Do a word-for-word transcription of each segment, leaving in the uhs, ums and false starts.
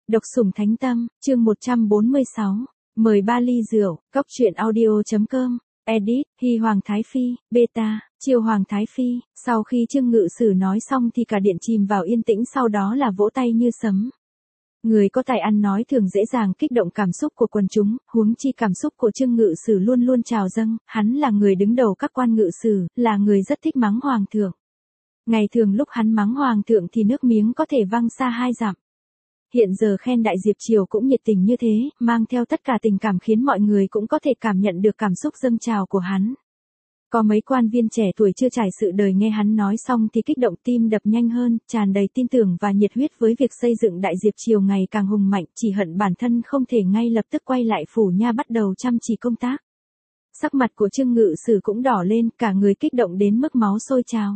Độc sủng thánh tâm, chương một trăm bốn mươi sáu. Mời ba ly rượu, cốc truyện audio.com, edit, Hy Hoàng Thái Phi, beta, Chiêu Hoàng Thái Phi. Sau khi Trương Ngự Sử nói xong thì cả điện chìm vào yên tĩnh, sau đó là vỗ tay như sấm. Người có tài ăn nói thường dễ dàng kích động cảm xúc của quần chúng, huống chi cảm xúc của Trương Ngự Sử luôn luôn trào dâng, hắn là người đứng đầu các quan ngự sử, là người rất thích mắng hoàng thượng. Ngày thường lúc hắn mắng hoàng thượng thì nước miếng có thể văng xa hai dặm. Hiện giờ khen đại Diệp Triều cũng nhiệt tình như thế, mang theo tất cả tình cảm khiến mọi người cũng có thể cảm nhận được cảm xúc dâng trào của hắn. Có mấy quan viên trẻ tuổi chưa trải sự đời nghe hắn nói xong thì kích động, tim đập nhanh hơn, tràn đầy tin tưởng và nhiệt huyết với việc xây dựng đại Diệp Triều ngày càng hùng mạnh, chỉ hận bản thân không thể ngay lập tức quay lại phủ nha bắt đầu chăm chỉ công tác. Sắc mặt của Trương Ngự Sử cũng đỏ lên, cả người kích động đến mức máu sôi trào.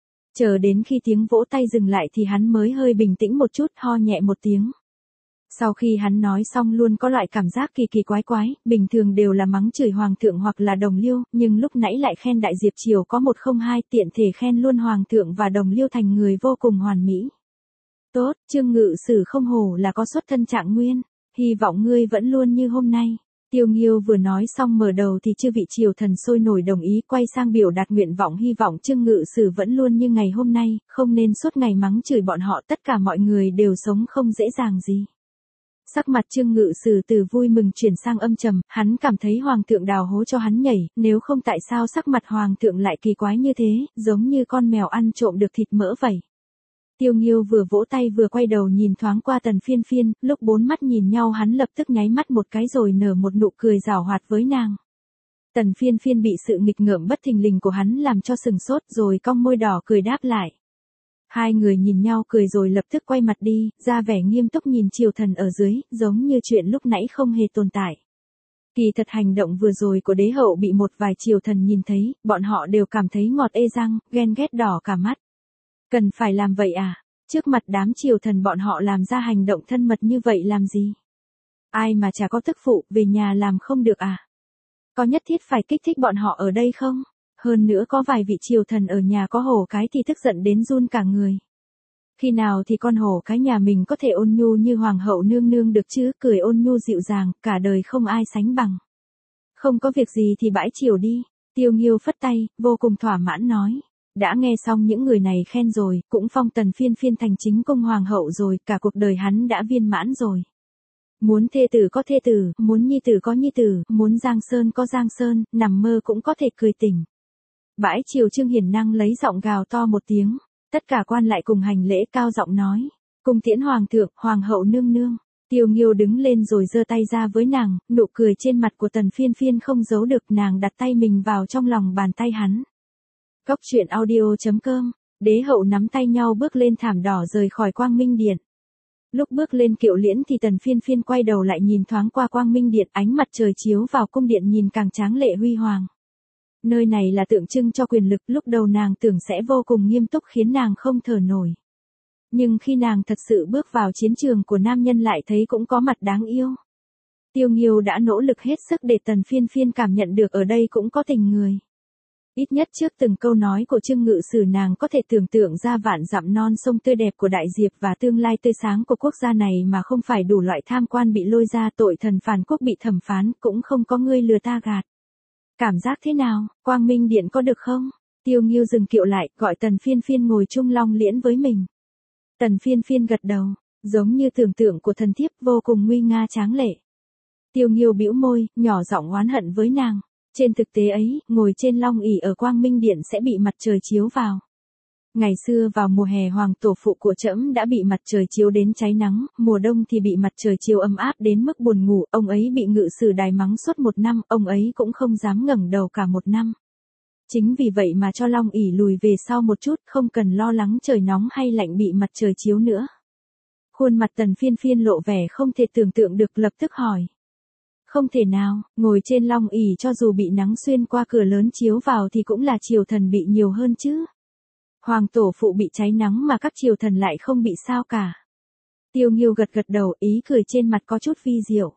Chờ đến khi tiếng vỗ tay dừng lại thì hắn mới hơi bình tĩnh một chút, ho nhẹ một tiếng. Sau khi hắn nói xong luôn có loại cảm giác kỳ kỳ quái quái, bình thường đều là mắng chửi hoàng thượng hoặc là đồng liêu, nhưng lúc nãy lại khen đại Diệp Triều có một không hai, tiện thể khen luôn hoàng thượng và đồng liêu thành người vô cùng hoàn mỹ. Tốt, Trương Ngự Sử không hổ là có xuất thân trạng nguyên, hy vọng ngươi vẫn luôn như hôm nay. Tiêu Nghiêu vừa nói xong mở đầu thì chư vị triều thần sôi nổi đồng ý, quay sang biểu đạt nguyện vọng, hy vọng Trương Ngự Sử vẫn luôn như ngày hôm nay, không nên suốt ngày mắng chửi bọn họ, tất cả mọi người đều sống không dễ dàng gì. Sắc mặt Trương Ngự Sử từ vui mừng chuyển sang âm trầm, hắn cảm thấy hoàng thượng đào hố cho hắn nhảy, nếu không tại sao sắc mặt hoàng thượng lại kỳ quái như thế, giống như con mèo ăn trộm được thịt mỡ vậy. Tiêu Nghiêu vừa vỗ tay vừa quay đầu nhìn thoáng qua Tần Phiên Phiên, lúc bốn mắt nhìn nhau hắn lập tức nháy mắt một cái rồi nở một nụ cười giảo hoạt với nàng. Tần Phiên Phiên bị sự nghịch ngợm bất thình lình của hắn làm cho sừng sốt rồi cong môi đỏ cười đáp lại. Hai người nhìn nhau cười rồi lập tức quay mặt đi, ra vẻ nghiêm túc nhìn triều thần ở dưới, giống như chuyện lúc nãy không hề tồn tại. Kỳ thật hành động vừa rồi của đế hậu bị một vài triều thần nhìn thấy, bọn họ đều cảm thấy ngọt ê răng, ghen ghét đỏ cả mắt. Cần phải làm vậy à? Trước mặt đám triều thần bọn họ làm ra hành động thân mật như vậy làm gì? Ai mà chả có tức phụ, về nhà làm không được à? Có nhất thiết phải kích thích bọn họ ở đây không? Hơn nữa có vài vị triều thần ở nhà có hổ cái thì tức giận đến run cả người. Khi nào thì con hổ cái nhà mình có thể ôn nhu như hoàng hậu nương nương được chứ, cười ôn nhu dịu dàng, cả đời không ai sánh bằng. Không có việc gì thì bãi triều đi. Tiêu Nghiêu phất tay, vô cùng thỏa mãn nói. Đã nghe xong những người này khen rồi, cũng phong Tần Phiên Phiên thành chính cung hoàng hậu rồi, cả cuộc đời hắn đã viên mãn rồi. Muốn thê tử có thê tử, muốn nhi tử có nhi tử, muốn giang sơn có giang sơn, nằm mơ cũng có thể cười tỉnh. Bãi triều Trương Hiển Năng lấy giọng gào to một tiếng, tất cả quan lại cùng hành lễ cao giọng nói, cung tiễn hoàng thượng, hoàng hậu nương nương. Tiêu Nghiêu đứng lên rồi giơ tay ra với nàng, nụ cười trên mặt của Tần Phiên Phiên không giấu được, nàng đặt tay mình vào trong lòng bàn tay hắn. Cốc truyện audio.com, đế hậu nắm tay nhau bước lên thảm đỏ rời khỏi Quang Minh Điện. Lúc bước lên kiệu liễn thì Tần Phiên Phiên quay đầu lại nhìn thoáng qua Quang Minh Điện, ánh mặt trời chiếu vào cung điện nhìn càng tráng lệ huy hoàng. Nơi này là tượng trưng cho quyền lực, lúc đầu nàng tưởng sẽ vô cùng nghiêm túc khiến nàng không thở nổi. Nhưng khi nàng thật sự bước vào chiến trường của nam nhân lại thấy cũng có mặt đáng yêu. Tiêu Nghiêu đã nỗ lực hết sức để Tần Phiên Phiên cảm nhận được ở đây cũng có tình người. Ít nhất trước từng câu nói của Trương Ngự Sử nàng có thể tưởng tượng ra vạn dặm non sông tươi đẹp của đại Diệp và tương lai tươi sáng của quốc gia này mà không phải đủ loại tham quan bị lôi ra, tội thần phản quốc bị thẩm phán, cũng không có ngươi lừa ta gạt. Cảm giác thế nào, Quang Minh Điện có được không? Tiêu Nghiêu dừng kiệu lại, gọi Tần Phiên Phiên ngồi chung long liễn với mình. Tần Phiên Phiên gật đầu, giống như tưởng tượng của thần thiếp, vô cùng nguy nga tráng lệ. Tiêu Nghiêu bĩu môi, nhỏ giọng oán hận với nàng. Trên thực tế ấy, ngồi trên long ỷ ở Quang Minh Điện sẽ bị mặt trời chiếu vào. Ngày xưa vào mùa hè hoàng tổ phụ của trẫm đã bị mặt trời chiếu đến cháy nắng, mùa đông thì bị mặt trời chiếu ấm áp đến mức buồn ngủ, ông ấy bị Ngự Sử đài mắng suốt một năm, ông ấy cũng không dám ngẩng đầu cả một năm. Chính vì vậy mà cho long ỷ lùi về sau một chút, không cần lo lắng trời nóng hay lạnh bị mặt trời chiếu nữa. Khuôn mặt Tần Phiên Phiên lộ vẻ không thể tưởng tượng được, lập tức hỏi. Không thể nào, ngồi trên long ỷ cho dù bị nắng xuyên qua cửa lớn chiếu vào thì cũng là triều thần bị nhiều hơn chứ. Hoàng tổ phụ bị cháy nắng mà các triều thần lại không bị sao cả. Tiêu Nghiêu gật gật đầu, ý cười trên mặt có chút vi diệu.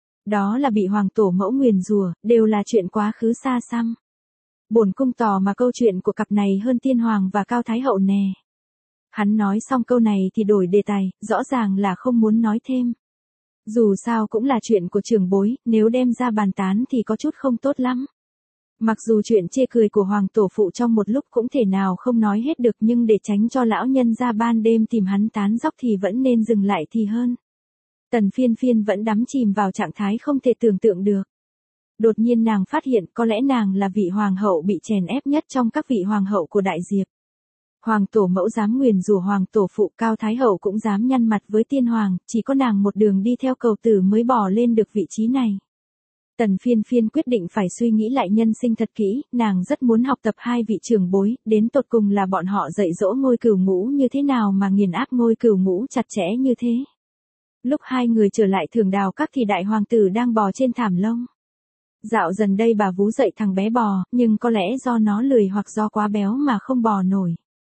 Đó là bị hoàng tổ mẫu nguyền rủa, đều là chuyện quá khứ xa xăm. Bổn cung tò mà câu chuyện của cặp này hơn tiên hoàng và cao thái hậu nè. Hắn nói xong câu này thì đổi đề tài, rõ ràng là không muốn nói thêm. Dù sao cũng là chuyện của trưởng bối, nếu đem ra bàn tán thì có chút không tốt lắm. Mặc dù chuyện chê cười của hoàng tổ phụ trong một lúc cũng thể nào không nói hết được, nhưng để tránh cho lão nhân ra ban đêm tìm hắn tán dóc thì vẫn nên dừng lại thì hơn. Tần Phiên Phiên vẫn đắm chìm vào trạng thái không thể tưởng tượng được. Đột nhiên nàng phát hiện có lẽ nàng là vị hoàng hậu bị chèn ép nhất trong các vị hoàng hậu của Đại Diệp. Hoàng tổ mẫu dám nguyền rủa hoàng tổ phụ, Cao Thái hậu cũng dám nhăn mặt với tiên hoàng, chỉ có nàng một đường đi theo cầu tử mới bò lên được vị trí này. Tần Phiên Phiên quyết định phải suy nghĩ lại nhân sinh thật kỹ, nàng rất muốn học tập hai vị trưởng bối, đến tột cùng là bọn họ dạy dỗ ngôi cửu ngũ như thế nào mà nghiền áp ngôi cửu ngũ chặt chẽ như thế. Lúc hai người trở lại Thường Đào Các thì đại hoàng tử đang bò trên thảm lông. Dạo dần đây bà vú dậy thằng bé bò, nhưng có lẽ do nó lười hoặc do quá béo mà không bò nổi.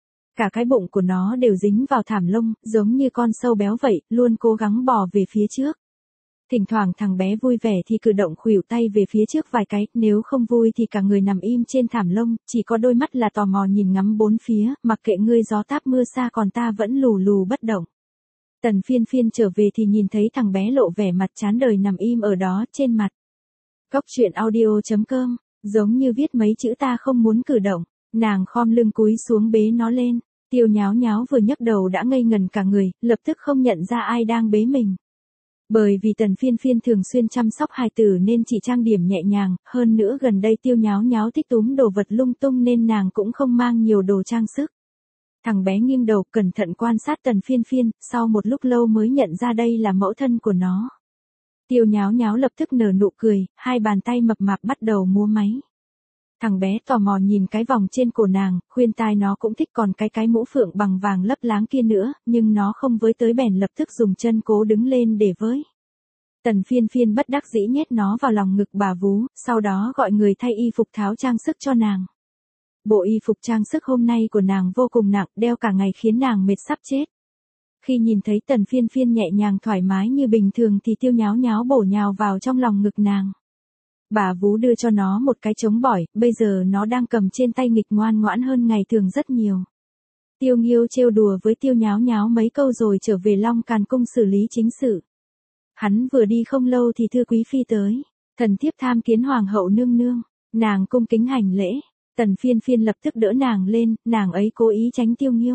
Cả cái bụng của nó đều dính vào thảm lông, giống như con sâu béo vậy, luôn cố gắng bò về phía trước. Thỉnh thoảng thằng bé vui vẻ thì cử động khuỷu tay về phía trước vài cái, nếu không vui thì cả người nằm im trên thảm lông, chỉ có đôi mắt là tò mò nhìn ngắm bốn phía, mặc kệ ngươi gió táp mưa xa còn ta vẫn lù lù bất động. Tần Phiên Phiên trở về thì nhìn thấy thằng bé lộ vẻ mặt chán đời nằm im ở đó, trên mặt. Cốc truyện audio chấm com, giống như viết mấy chữ ta không muốn cử động, nàng khom lưng cúi xuống bế nó lên. Tiêu Nháo Nháo vừa nhấc đầu đã ngây ngần cả người, lập tức không nhận ra ai đang bế mình. Bởi vì Tần Phiên Phiên thường xuyên chăm sóc hài tử nên chỉ trang điểm nhẹ nhàng, hơn nữa gần đây Tiêu Nháo Nháo thích túm đồ vật lung tung nên nàng cũng không mang nhiều đồ trang sức. Thằng bé nghiêng đầu cẩn thận quan sát Tần Phiên Phiên, sau một lúc lâu mới nhận ra đây là mẫu thân của nó. Tiêu Nháo Nháo lập tức nở nụ cười, hai bàn tay mập mạp bắt đầu múa máy. Thằng bé tò mò nhìn cái vòng trên cổ nàng, khuyên tai nó cũng thích, còn cái cái mũ phượng bằng vàng lấp láng kia nữa, nhưng nó không với tới bèn lập tức dùng chân cố đứng lên để với. Tần Phiên Phiên bất đắc dĩ nhét nó vào lòng ngực bà vú, sau đó gọi người thay y phục tháo trang sức cho nàng. Bộ y phục trang sức hôm nay của nàng vô cùng nặng, đeo cả ngày khiến nàng mệt sắp chết. Khi nhìn thấy Tần Phiên Phiên nhẹ nhàng thoải mái như bình thường thì Tiêu Nháo Nháo bổ nhào vào trong lòng ngực nàng. Bà vú đưa cho nó một cái trống bỏi, bây giờ nó đang cầm trên tay nghịch ngoan ngoãn hơn ngày thường rất nhiều. Tiêu Nghiêu trêu đùa với Tiêu Nháo Nháo mấy câu rồi trở về Long Càn Cung xử lý chính sự. Hắn vừa đi không lâu thì Thư Quý Phi tới, thần thiếp tham kiến hoàng hậu nương nương, nàng cung kính hành lễ, Tần Phiên Phiên lập tức đỡ nàng lên, nàng ấy cố ý tránh Tiêu Nghiêu.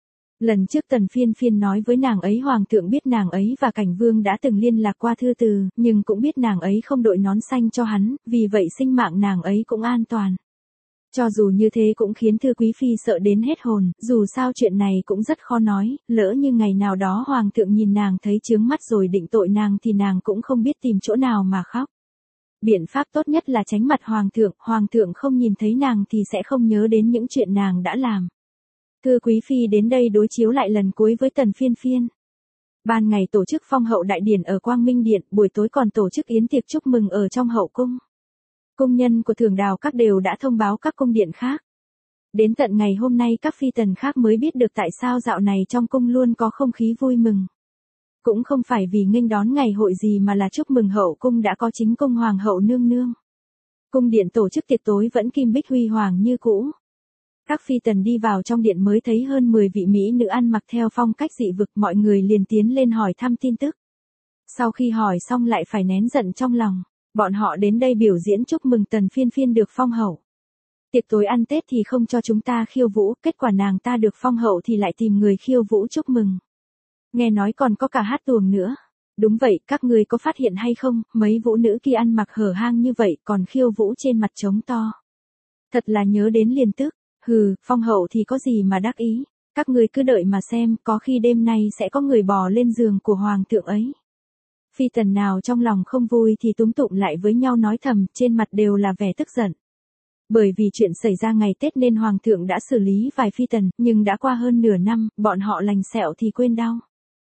Lần trước Tần Phiên Phiên nói với nàng ấy hoàng thượng biết nàng ấy và Cảnh Vương đã từng liên lạc qua thư từ, nhưng cũng biết nàng ấy không đội nón xanh cho hắn, vì vậy sinh mạng nàng ấy cũng an toàn. Cho dù như thế cũng khiến Thư Quý Phi sợ đến hết hồn, dù sao chuyện này cũng rất khó nói, lỡ như ngày nào đó hoàng thượng nhìn nàng thấy chướng mắt rồi định tội nàng thì nàng cũng không biết tìm chỗ nào mà khóc. Biện pháp tốt nhất là tránh mặt hoàng thượng, hoàng thượng không nhìn thấy nàng thì sẽ không nhớ đến những chuyện nàng đã làm. Thư Quý Phi đến đây đối chiếu lại lần cuối với Tần Phiên Phiên. Ban ngày tổ chức phong hậu đại điển ở Quang Minh Điện, buổi tối còn tổ chức yến tiệc chúc mừng ở trong hậu cung. Cung nhân của Thường Đào Các đều đã thông báo các cung điện khác. Đến tận ngày hôm nay các phi tần khác mới biết được tại sao dạo này trong cung luôn có không khí vui mừng. Cũng không phải vì nghênh đón ngày hội gì mà là chúc mừng hậu cung đã có chính cung hoàng hậu nương nương. Cung điện tổ chức tiệc tối vẫn kim bích huy hoàng như cũ. Các phi tần đi vào trong điện mới thấy hơn mười vị mỹ nữ ăn mặc theo phong cách dị vực, mọi người liền tiến lên hỏi thăm tin tức. Sau khi hỏi xong lại phải nén giận trong lòng, bọn họ đến đây biểu diễn chúc mừng Tần Phiên Phiên được phong hậu. Tiệc tối ăn Tết thì không cho chúng ta khiêu vũ, kết quả nàng ta được phong hậu thì lại tìm người khiêu vũ chúc mừng. Nghe nói còn có cả hát tuồng nữa. Đúng vậy, các người có phát hiện hay không, mấy vũ nữ kia ăn mặc hở hang như vậy còn khiêu vũ trên mặt trống to. Thật là nhớ đến liền tức. Hừ, phong hậu thì có gì mà đắc ý, các người cứ đợi mà xem, có khi đêm nay sẽ có người bò lên giường của hoàng thượng ấy. Phi tần nào trong lòng không vui thì túm tụm lại với nhau nói thầm, trên mặt đều là vẻ tức giận. Bởi vì chuyện xảy ra ngày Tết nên hoàng thượng đã xử lý vài phi tần, nhưng đã qua hơn nửa năm, bọn họ lành sẹo thì quên đau.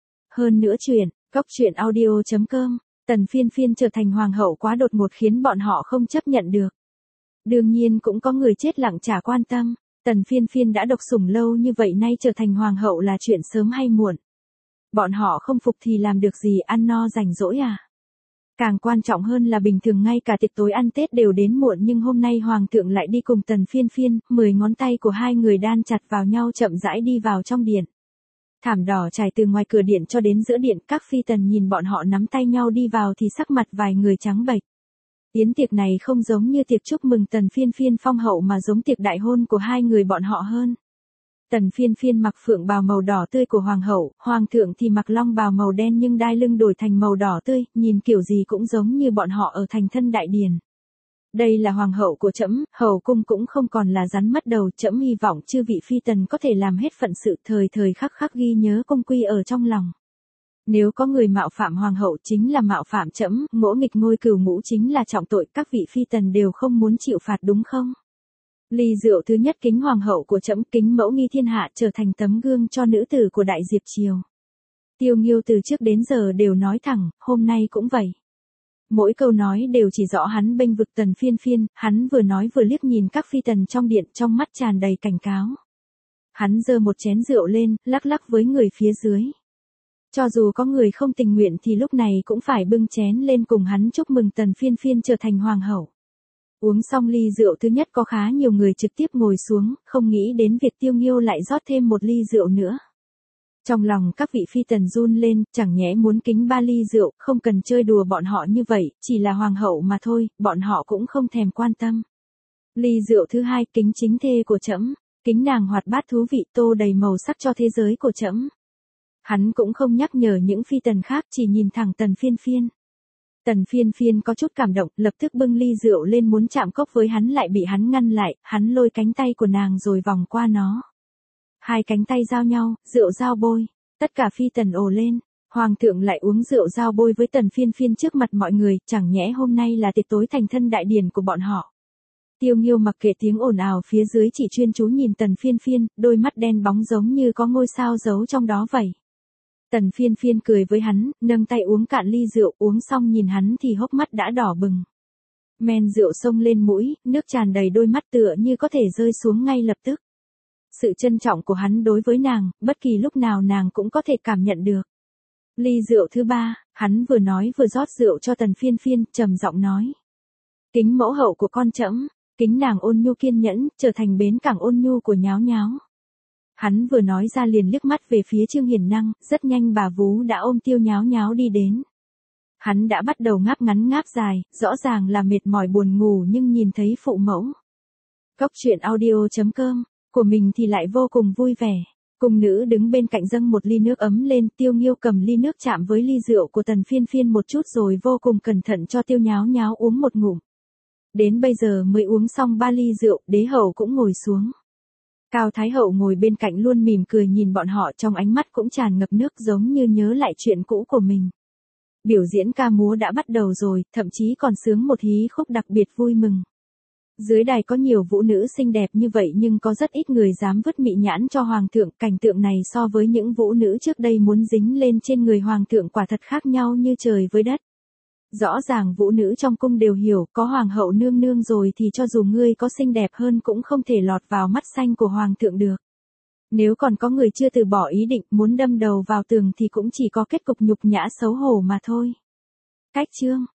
Hơn nữa chuyện, cốc truyện audio chấm com, Tần Phiên Phiên trở thành hoàng hậu quá đột ngột khiến bọn họ không chấp nhận được. Đương nhiên cũng có người chết lặng chả quan tâm. Tần Phiên Phiên đã độc sủng lâu như vậy nay trở thành hoàng hậu là chuyện sớm hay muộn. Bọn họ không phục thì làm được gì, ăn no rảnh rỗi à. Càng quan trọng hơn là bình thường ngay cả tiệc tối ăn Tết đều đến muộn nhưng hôm nay hoàng thượng lại đi cùng Tần Phiên Phiên, mười ngón tay của hai người đan chặt vào nhau chậm rãi đi vào trong điện. Thảm đỏ trải từ ngoài cửa điện cho đến giữa điện, các phi tần nhìn bọn họ nắm tay nhau đi vào thì sắc mặt vài người trắng bệch. Yến tiệc này không giống như tiệc chúc mừng Tần Phiên Phiên phong hậu mà giống tiệc đại hôn của hai người bọn họ hơn. Tần Phiên Phiên mặc phượng bào màu đỏ tươi của hoàng hậu, hoàng thượng thì mặc long bào màu đen nhưng đai lưng đổi thành màu đỏ tươi, nhìn kiểu gì cũng giống như bọn họ ở thành thân đại điền. Đây là hoàng hậu của trẫm, hậu cung cũng không còn là rắn mất đầu, trẫm hy vọng chư vị phi tần có thể làm hết phận sự, thời thời khắc khắc ghi nhớ công quy ở trong lòng. Nếu có người mạo phạm hoàng hậu chính là mạo phạm trẫm, ngỗ nghịch ngôi cửu ngũ chính là trọng tội, các vị phi tần đều không muốn chịu phạt đúng không? Ly rượu thứ nhất kính hoàng hậu của trẫm, kính mẫu nghi thiên hạ, trở thành tấm gương cho nữ tử của đại Diệp triều. Tiêu Nghiêu từ trước đến giờ đều nói thẳng, hôm nay cũng vậy. Mỗi câu nói đều chỉ rõ hắn bênh vực Tần Phiên Phiên, hắn vừa nói vừa liếc nhìn các phi tần trong điện, trong mắt tràn đầy cảnh cáo. Hắn giơ một chén rượu lên, lắc lắc với người phía dưới. Cho dù có người không tình nguyện thì lúc này cũng phải bưng chén lên cùng hắn chúc mừng Tần Phiên Phiên trở thành hoàng hậu. Uống xong ly rượu thứ nhất có khá nhiều người trực tiếp ngồi xuống, không nghĩ đến việc Tiêu Nghiêu lại rót thêm một ly rượu nữa. Trong lòng các vị phi tần run lên, chẳng nhẽ muốn kính ba ly rượu, không cần chơi đùa bọn họ như vậy, chỉ là hoàng hậu mà thôi, bọn họ cũng không thèm quan tâm. Ly rượu thứ hai, kính chính thê của trẫm, kính nàng hoạt bát thú vị, tô đầy màu sắc cho thế giới của trẫm. Hắn cũng không nhắc nhở những phi tần khác, chỉ nhìn thẳng Tần Phiên Phiên. Tần Phiên Phiên có chút cảm động, lập tức bưng ly rượu lên muốn chạm cốc với hắn lại bị hắn ngăn lại, hắn lôi cánh tay của nàng rồi vòng qua nó. Hai cánh tay giao nhau, rượu giao bôi, tất cả phi tần ồ lên, hoàng thượng lại uống rượu giao bôi với Tần Phiên Phiên trước mặt mọi người, chẳng nhẽ hôm nay là tiệc tối thành thân đại điển của bọn họ. Tiêu Nghiêu mặc kệ tiếng ồn ào phía dưới chỉ chuyên chú nhìn Tần Phiên Phiên, đôi mắt đen bóng giống như có ngôi sao giấu trong đó vậy. Tần Phiên Phiên cười với hắn, nâng tay uống cạn ly rượu, uống xong nhìn hắn thì hốc mắt đã đỏ bừng. Men rượu xông lên mũi, nước tràn đầy đôi mắt tựa như có thể rơi xuống ngay lập tức. Sự trân trọng của hắn đối với nàng, bất kỳ lúc nào nàng cũng có thể cảm nhận được. Ly rượu thứ ba, hắn vừa nói vừa rót rượu cho Tần Phiên Phiên, trầm giọng nói. Kính mẫu hậu của con trẫm, kính nàng ôn nhu kiên nhẫn, trở thành bến cảng ôn nhu của nháo nháo. Hắn vừa nói ra liền liếc mắt về phía Trương Hiền Năng, rất nhanh bà vú đã ôm Tiêu Nháo Nháo đi đến. Hắn đã bắt đầu ngáp ngắn ngáp dài, rõ ràng là mệt mỏi buồn ngủ nhưng nhìn thấy phụ mẫu. Cốc truyện audio chấm com, của mình thì lại vô cùng vui vẻ. Cung nữ đứng bên cạnh dâng một ly nước ấm lên, Tiêu Nghiêu cầm ly nước chạm với ly rượu của Tần Phiên Phiên một chút rồi vô cùng cẩn thận cho Tiêu Nháo Nháo uống một ngụm. Đến bây giờ mới uống xong ba ly rượu, đế hậu cũng ngồi xuống. Cao Thái Hậu ngồi bên cạnh luôn mỉm cười nhìn bọn họ, trong ánh mắt cũng tràn ngập nước giống như nhớ lại chuyện cũ của mình. Biểu diễn ca múa đã bắt đầu rồi, thậm chí còn sướng một hí khúc đặc biệt vui mừng. Dưới đài có nhiều vũ nữ xinh đẹp như vậy nhưng có rất ít người dám vứt mị nhãn cho hoàng thượng, cảnh tượng này so với những vũ nữ trước đây muốn dính lên trên người hoàng thượng quả thật khác nhau như trời với đất. Rõ ràng vũ nữ trong cung đều hiểu, có hoàng hậu nương nương rồi thì cho dù ngươi có xinh đẹp hơn cũng không thể lọt vào mắt xanh của hoàng thượng được. Nếu còn có người chưa từ bỏ ý định muốn đâm đầu vào tường thì cũng chỉ có kết cục nhục nhã xấu hổ mà thôi. Cách chương